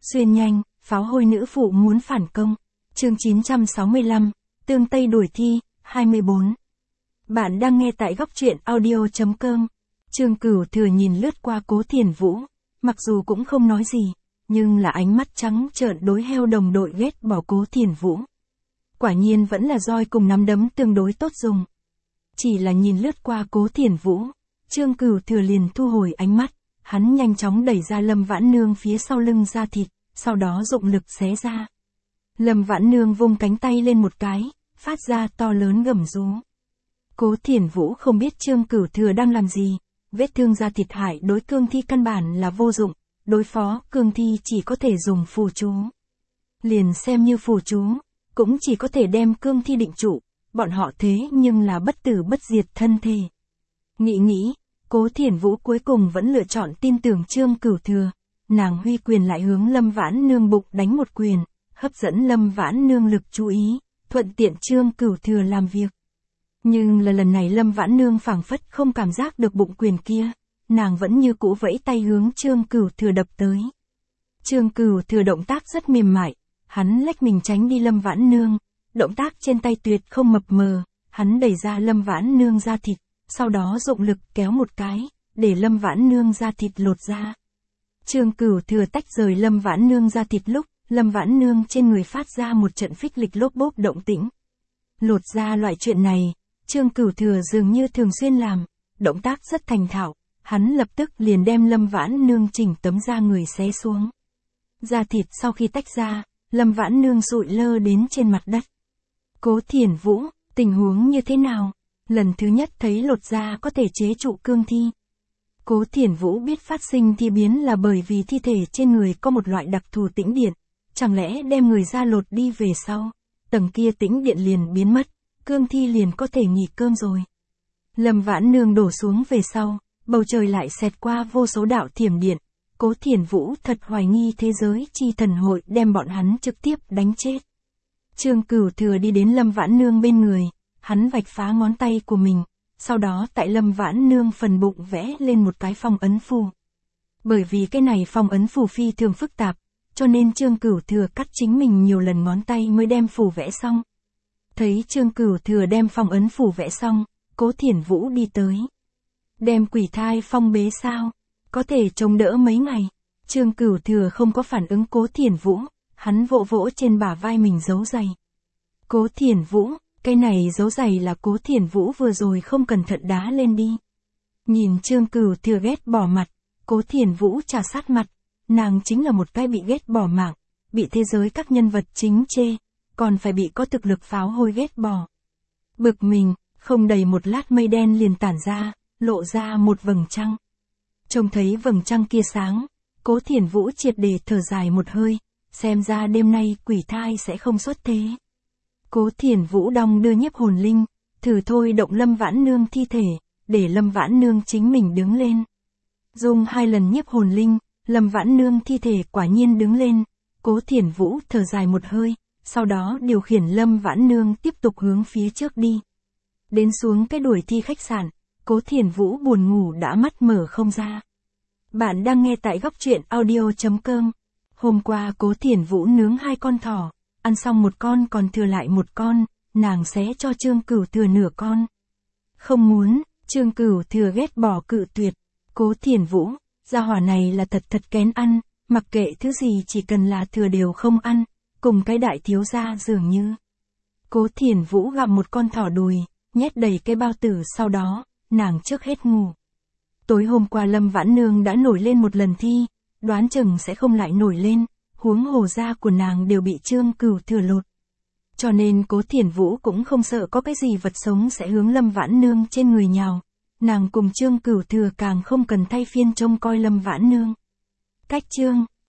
Xuyên nhanh, pháo hôi nữ phụ muốn phản công. Chương 965, Tương Tây đuổi thi, 24. Bạn đang nghe tại góc truyện audio.com. Trương Cửu Thừa nhìn lướt qua Cố Thiền Vũ, mặc dù cũng không nói gì, nhưng là ánh mắt trắng trợn đối heo đồng đội ghét bỏ Cố Thiền Vũ. Quả nhiên vẫn là roi cùng nắm đấm tương đối tốt dùng. Chỉ là nhìn lướt qua Cố Thiền Vũ, Trương Cửu Thừa liền thu hồi ánh mắt, hắn nhanh chóng đẩy ra Lâm Vãn Nương phía sau lưng da thịt, sau đó dụng lực xé ra. Lâm Vãn Nương vung cánh tay lên một cái, phát ra to lớn gầm rú. Cố Thiền Vũ không biết Trương Cửu Thừa đang làm gì, vết thương da thịt hại đối cương thi căn bản là vô dụng, đối phó cương thi chỉ có thể dùng phù chú. Liền xem như phù chú, cũng chỉ có thể đem cương thi định trụ, bọn họ thế nhưng là bất tử bất diệt thân thể. Nghĩ, Cố Thiền Vũ cuối cùng vẫn lựa chọn tin tưởng Trương Cửu Thừa, nàng huy quyền lại hướng Lâm Vãn Nương bụng đánh một quyền, hấp dẫn Lâm Vãn Nương lực chú ý, thuận tiện Trương Cửu Thừa làm việc. Nhưng là lần này Lâm Vãn Nương phảng phất không cảm giác được bụng quyền kia, nàng vẫn như cũ vẫy tay hướng Trương Cửu Thừa đập tới. Trương Cửu Thừa động tác rất mềm mại, hắn lách mình tránh đi Lâm Vãn Nương, động tác trên tay tuyệt không mập mờ, hắn đẩy ra Lâm Vãn Nương da thịt, sau đó dụng lực kéo một cái, để Lâm Vãn Nương da thịt lột ra. Trương Cửu Thừa tách rời Lâm Vãn Nương da thịt lúc, Lâm Vãn Nương trên người phát ra một trận phích lịch lốp bốp động tĩnh. Lột ra loại chuyện này, Trương Cửu Thừa dường như thường xuyên làm, động tác rất thành thạo, hắn lập tức liền đem Lâm Vãn Nương chỉnh tấm da người xé xuống. Da thịt sau khi tách ra, Lâm Vãn Nương sụi lơ đến trên mặt đất. Cố Thiền Vũ, tình huống như thế nào? Lần thứ nhất thấy lột da có thể chế trụ cương thi. Cố Thiền Vũ biết phát sinh thi biến là bởi vì thi thể trên người có một loại đặc thù tĩnh điện, chẳng lẽ đem người da lột đi về sau, tầng kia tĩnh điện liền biến mất, cương thi liền có thể nghỉ cơm rồi. Lâm Vãn Nương đổ xuống về sau, bầu trời lại xẹt qua vô số đạo thiểm điện, Cố Thiền Vũ thật hoài nghi thế giới chi thần hội đem bọn hắn trực tiếp đánh chết. Trương Cửu Thừa đi đến Lâm Vãn Nương bên người, hắn vạch phá ngón tay của mình, sau đó tại Lâm Vãn Nương phần bụng vẽ lên một cái phong ấn phù. Bởi vì cái này phong ấn phù phi thường phức tạp, cho nên Trương Cửu Thừa cắt chính mình nhiều lần ngón tay mới đem phù vẽ xong. Thấy Trương Cửu Thừa đem phong ấn phù vẽ xong, Cố Thiền Vũ đi tới. Đem quỷ thai phong bế sao? Có thể chống đỡ mấy ngày. Trương Cửu Thừa không có phản ứng Cố Thiền Vũ, hắn vỗ vỗ trên bả vai mình giấu giày. Cố Thiền Vũ, cái này giấu giày là Cố Thiền Vũ vừa rồi không cẩn thận đá lên đi. Nhìn Trương Cửu Thừa ghét bỏ mặt, Cố Thiền Vũ trà sát mặt, nàng chính là một cái bị ghét bỏ mạng, bị thế giới các nhân vật chính chê, còn phải bị có thực lực pháo hôi ghét bỏ. Bực mình, không đầy một lát mây đen liền tản ra, lộ ra một vầng trăng. Trông thấy vầng trăng kia sáng, Cố Thiền Vũ triệt để thở dài một hơi, xem ra đêm nay quỷ thai sẽ không xuất thế. Cố Thiền Vũ đong đưa nhiếp hồn linh, thử thôi động Lâm Vãn Nương thi thể, để Lâm Vãn Nương chính mình đứng lên. Dùng 2 lần nhiếp hồn linh, Lâm Vãn Nương thi thể quả nhiên đứng lên, Cố Thiền Vũ thở dài một hơi, sau đó điều khiển Lâm Vãn Nương tiếp tục hướng phía trước đi. Đến xuống cái đuổi thi khách sạn, Cố Thiền Vũ buồn ngủ đã mắt mở không ra. Bạn đang nghe tại góc truyện audio.com. Hôm qua Cố Thiền Vũ nướng 2 con thỏ, ăn xong một con còn thừa lại một con, nàng xé cho Trương Cửu Thừa nửa con. Không muốn, Trương Cửu Thừa ghét bỏ cự tuyệt. Cố Thiền Vũ, gia hỏa này là thật kén ăn, mặc kệ thứ gì chỉ cần là thừa đều không ăn, cùng cái đại thiếu gia dường như. Cố Thiền Vũ gặm một con thỏ đùi, nhét đầy cái bao tử, sau đó, nàng trước hết ngủ. Tối hôm qua Lâm Vãn Nương đã nổi lên một lần thi, đoán chừng sẽ không lại nổi lên, huống hồ da của nàng đều bị Trương Cửu Thừa lột. Cho nên Cố Thiền Vũ cũng không sợ có cái gì vật sống sẽ hướng Lâm Vãn Nương trên người nhào. Nàng cùng Trương Cửu Thừa càng không cần thay phiên trông coi Lâm Vãn Nương. Cách chương